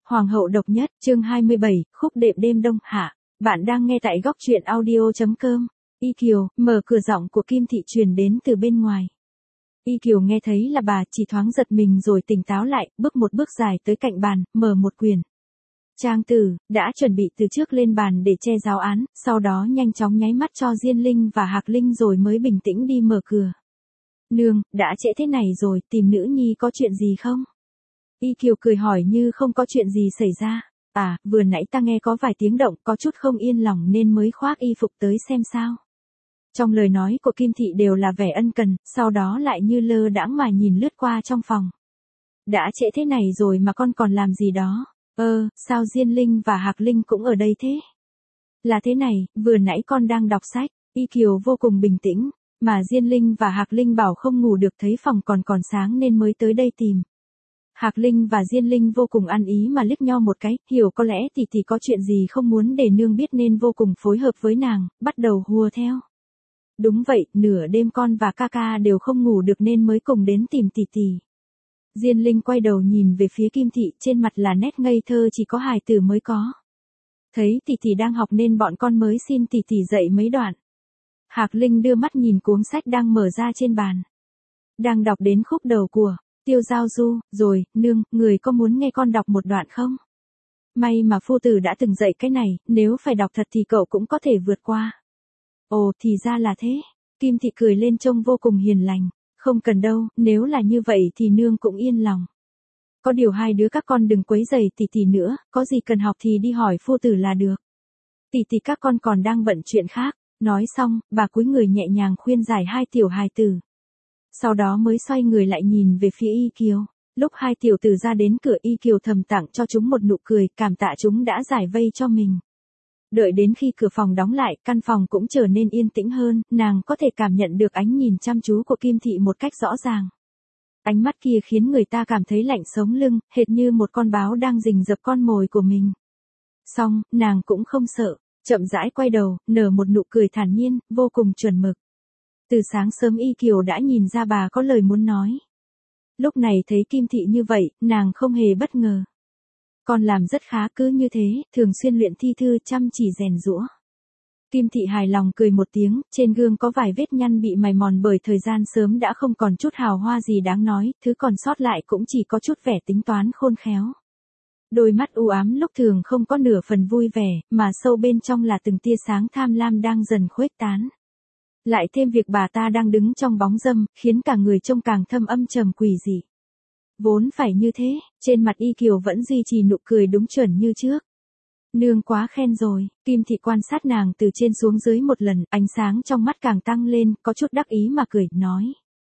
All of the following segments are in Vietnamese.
Hoàng hậu độc nhất, chương 27, khúc đệm đêm đông hạ. Bạn đang nghe tại góc truyện audio.com. Y Kiều, mở cửa, giọng của Kim Thị truyền đến từ bên ngoài. Y Kiều nghe thấy là bà, chỉ thoáng giật mình rồi tỉnh táo lại, bước một bước dài tới cạnh bàn, mở một quyển trang từ, đã chuẩn bị từ trước lên bàn để che giáo án, sau đó nhanh chóng nháy mắt cho Diên Linh và Hạc Linh rồi mới bình tĩnh đi mở cửa. Nương, đã trễ thế này rồi, tìm nữ nhi có chuyện gì không? Y Kiều cười hỏi như không có chuyện gì xảy ra. À, vừa nãy ta nghe có vài tiếng động, có chút không yên lòng nên mới khoác y phục tới xem sao. Trong lời nói của Kim Thị đều là vẻ ân cần, sau đó lại như lơ đãng mà nhìn lướt qua trong phòng. Đã trễ thế này rồi mà con còn làm gì đó? Sao Diên Linh và Hạc Linh cũng ở đây thế? Là thế này, vừa nãy con đang đọc sách. Y Kiều vô cùng bình tĩnh, mà Diên Linh và Hạc Linh bảo không ngủ được, thấy phòng còn sáng nên mới tới đây tìm. Hạc Linh và Diên Linh vô cùng ăn ý mà liếc nhau một cái, hiểu có lẽ tỷ có chuyện gì không muốn để nương biết nên vô cùng phối hợp với nàng, bắt đầu hùa theo. Đúng vậy, nửa đêm con và ca ca đều không ngủ được nên mới cùng đến tìm tỷ. Diên Linh quay đầu nhìn về phía Kim Thị, trên mặt là nét ngây thơ chỉ có hài tử mới có. Thấy tỷ đang học nên bọn con mới xin tỷ dạy mấy đoạn. Hạc Linh đưa mắt nhìn cuốn sách đang mở ra trên bàn. Đang đọc đến khúc đầu của Tiêu Giao Du, rồi, nương, người có muốn nghe con đọc một đoạn không? May mà phu tử đã từng dạy cái này, nếu phải đọc thật thì cậu cũng có thể vượt qua. Ồ, thì ra là thế. Kim Thị cười lên trông vô cùng hiền lành. Không cần đâu, nếu là như vậy thì nương cũng yên lòng. Có điều hai đứa các con đừng quấy rầy tỷ nữa, có gì cần học thì đi hỏi phu tử là được. Tỷ các con còn đang bận chuyện khác. Nói xong, bà cúi người nhẹ nhàng khuyên giải hai tiểu hài tử. Sau đó mới xoay người lại nhìn về phía Y Kiều. Lúc hai tiểu tử ra đến cửa, Y Kiều thầm tặng cho chúng một nụ cười, cảm tạ chúng đã giải vây cho mình. Đợi đến khi cửa phòng đóng lại, căn phòng cũng trở nên yên tĩnh hơn, nàng có thể cảm nhận được ánh nhìn chăm chú của Kim Thị một cách rõ ràng. Ánh mắt kia khiến người ta cảm thấy lạnh sống lưng, hệt như một con báo đang rình rập con mồi của mình. Xong, nàng cũng không sợ, chậm rãi quay đầu, nở một nụ cười thản nhiên, vô cùng chuẩn mực. Từ sáng sớm Y Kiều đã nhìn ra bà có lời muốn nói. Lúc này thấy Kim Thị như vậy, nàng không hề bất ngờ. Con làm rất khá, cứ như thế, thường xuyên luyện thi thư, chăm chỉ rèn giũa. Kim Thị hài lòng cười một tiếng, trên gương có vài vết nhăn bị mài mòn bởi thời gian sớm đã không còn chút hào hoa gì đáng nói, thứ còn sót lại cũng chỉ có chút vẻ tính toán khôn khéo. Đôi mắt u ám lúc thường không có nửa phần vui vẻ, mà sâu bên trong là từng tia sáng tham lam đang dần khuếch tán. Lại thêm việc bà ta đang đứng trong bóng râm, khiến cả người trông càng thâm âm trầm quỷ dị. Vốn phải như thế, trên mặt Y Kiều vẫn duy trì nụ cười đúng chuẩn như trước. Nương quá khen rồi. Kim Thị quan sát nàng từ trên xuống dưới một lần, ánh sáng trong mắt càng tăng lên, có chút đắc ý mà cười, nói.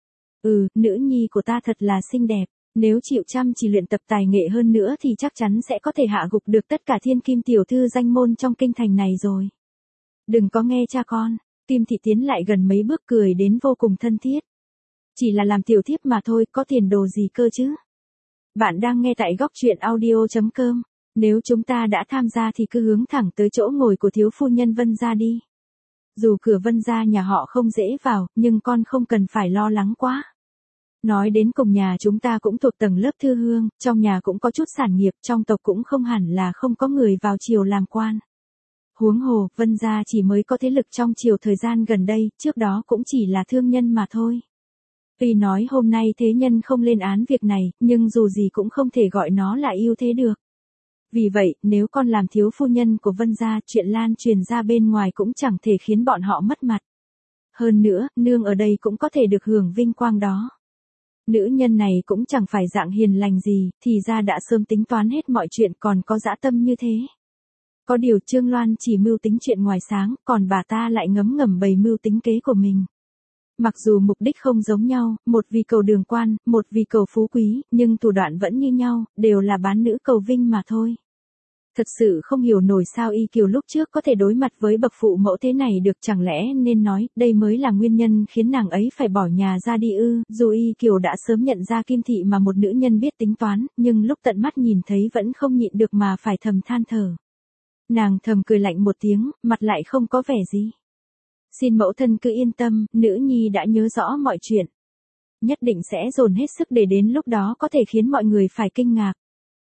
Nữ nhi của ta thật là xinh đẹp, nếu chịu chăm chỉ luyện tập tài nghệ hơn nữa thì chắc chắn sẽ có thể hạ gục được tất cả thiên kim tiểu thư danh môn trong kinh thành này rồi. Đừng có nghe cha con. Kim Thị tiến lại gần mấy bước cười đến vô cùng thân thiết. Chỉ là làm tiểu thiếp mà thôi, có tiền đồ gì cơ chứ? Bạn đang nghe tại góc truyện audio.com. Nếu chúng ta đã tham gia thì cứ hướng thẳng tới chỗ ngồi của thiếu phu nhân Vân gia đi. Dù cửa Vân gia nhà họ không dễ vào, nhưng con không cần phải lo lắng quá. Nói đến cùng nhà chúng ta cũng thuộc tầng lớp thư hương, trong nhà cũng có chút sản nghiệp, trong tộc cũng không hẳn là không có người vào triều làm quan. Huống hồ, Vân gia chỉ mới có thế lực trong triều thời gian gần đây, trước đó cũng chỉ là thương nhân mà thôi. Tuy nói hôm nay thế nhân không lên án việc này, nhưng dù gì cũng không thể gọi nó là ưu thế được. Vì vậy, nếu con làm thiếu phu nhân của Vân gia, chuyện lan truyền ra bên ngoài cũng chẳng thể khiến bọn họ mất mặt. Hơn nữa, nương ở đây cũng có thể được hưởng vinh quang đó. Nữ nhân này cũng chẳng phải dạng hiền lành gì, thì ra đã sớm tính toán hết mọi chuyện, còn có dã tâm như thế. Có điều Trương Loan chỉ mưu tính chuyện ngoài sáng, còn bà ta lại ngấm ngầm bày mưu tính kế của mình. Mặc dù mục đích không giống nhau, một vì cầu đường quan, một vì cầu phú quý, nhưng thủ đoạn vẫn như nhau, đều là bán nữ cầu vinh mà thôi. Thật sự không hiểu nổi sao Y Kiều lúc trước có thể đối mặt với bậc phụ mẫu thế này được, chẳng lẽ nên nói, đây mới là nguyên nhân khiến nàng ấy phải bỏ nhà ra đi ư? Dù Y Kiều đã sớm nhận ra Kim Thị mà một nữ nhân biết tính toán, nhưng lúc tận mắt nhìn thấy vẫn không nhịn được mà phải thầm than thở. Nàng thầm cười lạnh một tiếng, mặt lại không có vẻ gì. Xin mẫu thân cứ yên tâm, nữ nhi đã nhớ rõ mọi chuyện. Nhất định sẽ dồn hết sức để đến lúc đó có thể khiến mọi người phải kinh ngạc.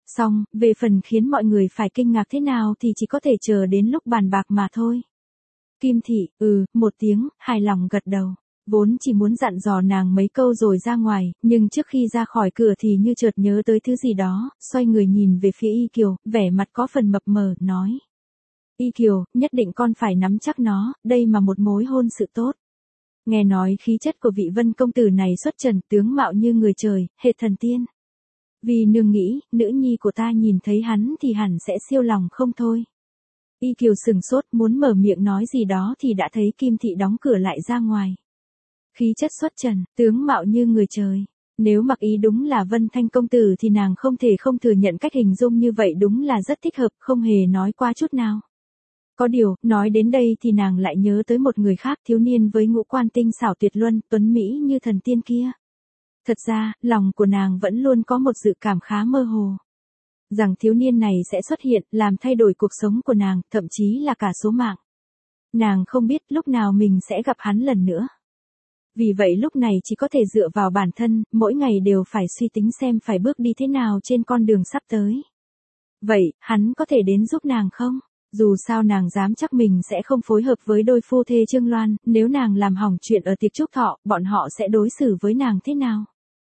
Xong, về phần khiến mọi người phải kinh ngạc thế nào thì chỉ có thể chờ đến lúc bàn bạc mà thôi. Kim Thị, một tiếng, hài lòng gật đầu. Vốn chỉ muốn dặn dò nàng mấy câu rồi ra ngoài, nhưng trước khi ra khỏi cửa thì như chợt nhớ tới thứ gì đó, xoay người nhìn về phía Y Kiều, vẻ mặt có phần mập mờ, nói. Y Kiều, nhất định con phải nắm chắc nó, đây mà một mối hôn sự tốt. Nghe nói khí chất của vị Vân công tử này xuất trần, tướng mạo như người trời, hệt thần tiên. Vì nương nghĩ, nữ nhi của ta nhìn thấy hắn thì hẳn sẽ siêu lòng không thôi. Y Kiều sừng sốt muốn mở miệng nói gì đó thì đã thấy Kim Thị đóng cửa lại ra ngoài. Khí chất xuất trần, tướng mạo như người trời. Nếu mặc ý đúng là Vân Thanh công tử thì nàng không thể không thừa nhận cách hình dung như vậy đúng là rất thích hợp, không hề nói qua chút nào. Có điều, nói đến đây thì nàng lại nhớ tới một người khác, thiếu niên với ngũ quan tinh xảo tuyệt luân, tuấn mỹ như thần tiên kia. Thật ra, lòng của nàng vẫn luôn có một dự cảm khá mơ hồ. Rằng thiếu niên này sẽ xuất hiện, làm thay đổi cuộc sống của nàng, thậm chí là cả số mạng. Nàng không biết lúc nào mình sẽ gặp hắn lần nữa. Vì vậy lúc này chỉ có thể dựa vào bản thân, mỗi ngày đều phải suy tính xem phải bước đi thế nào trên con đường sắp tới. Vậy, hắn có thể đến giúp nàng không? Dù sao nàng dám chắc mình sẽ không phối hợp với đôi phu thê Trương Loan, nếu nàng làm hỏng chuyện ở tiệc chúc thọ, bọn họ sẽ đối xử với nàng thế nào?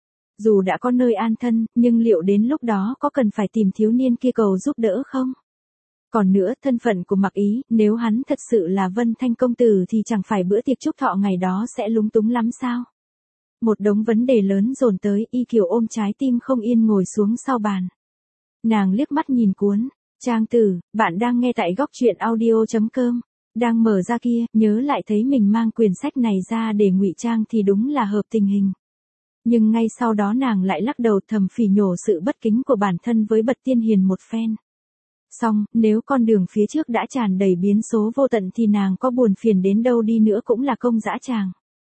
Dù đã có nơi an thân, nhưng liệu đến lúc đó có cần phải tìm thiếu niên kia cầu giúp đỡ không? Còn nữa, thân phận của Mặc Ý, nếu hắn thật sự là Vân Thanh công tử thì chẳng phải bữa tiệc chúc thọ ngày đó sẽ lúng túng lắm sao? Một đống vấn đề lớn dồn tới, Y Kiều ôm trái tim không yên ngồi xuống sau bàn. Nàng liếc mắt nhìn cuốn. Trang tử, bạn đang nghe tại góc truyện audio.com. Đang mở ra kia, nhớ lại thấy mình mang quyển sách này ra để ngụy trang thì đúng là hợp tình hình. Nhưng ngay sau đó nàng lại lắc đầu thầm phỉ nhổ sự bất kính của bản thân với Bật Tiên Hiền một phen. Xong, nếu con đường phía trước đã tràn đầy biến số vô tận thì nàng có buồn phiền đến đâu đi nữa cũng là công dã tràng.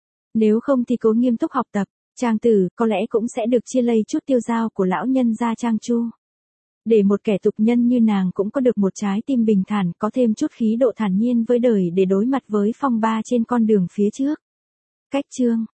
Nếu không thì cố nghiêm túc học tập, Trang tử có lẽ cũng sẽ được chia lây chút tiêu dao của lão nhân gia Trang Chu. Để một kẻ tục nhân như nàng cũng có được một trái tim bình thản, có thêm chút khí độ thản nhiên với đời để đối mặt với phong ba trên con đường phía trước. Cách chương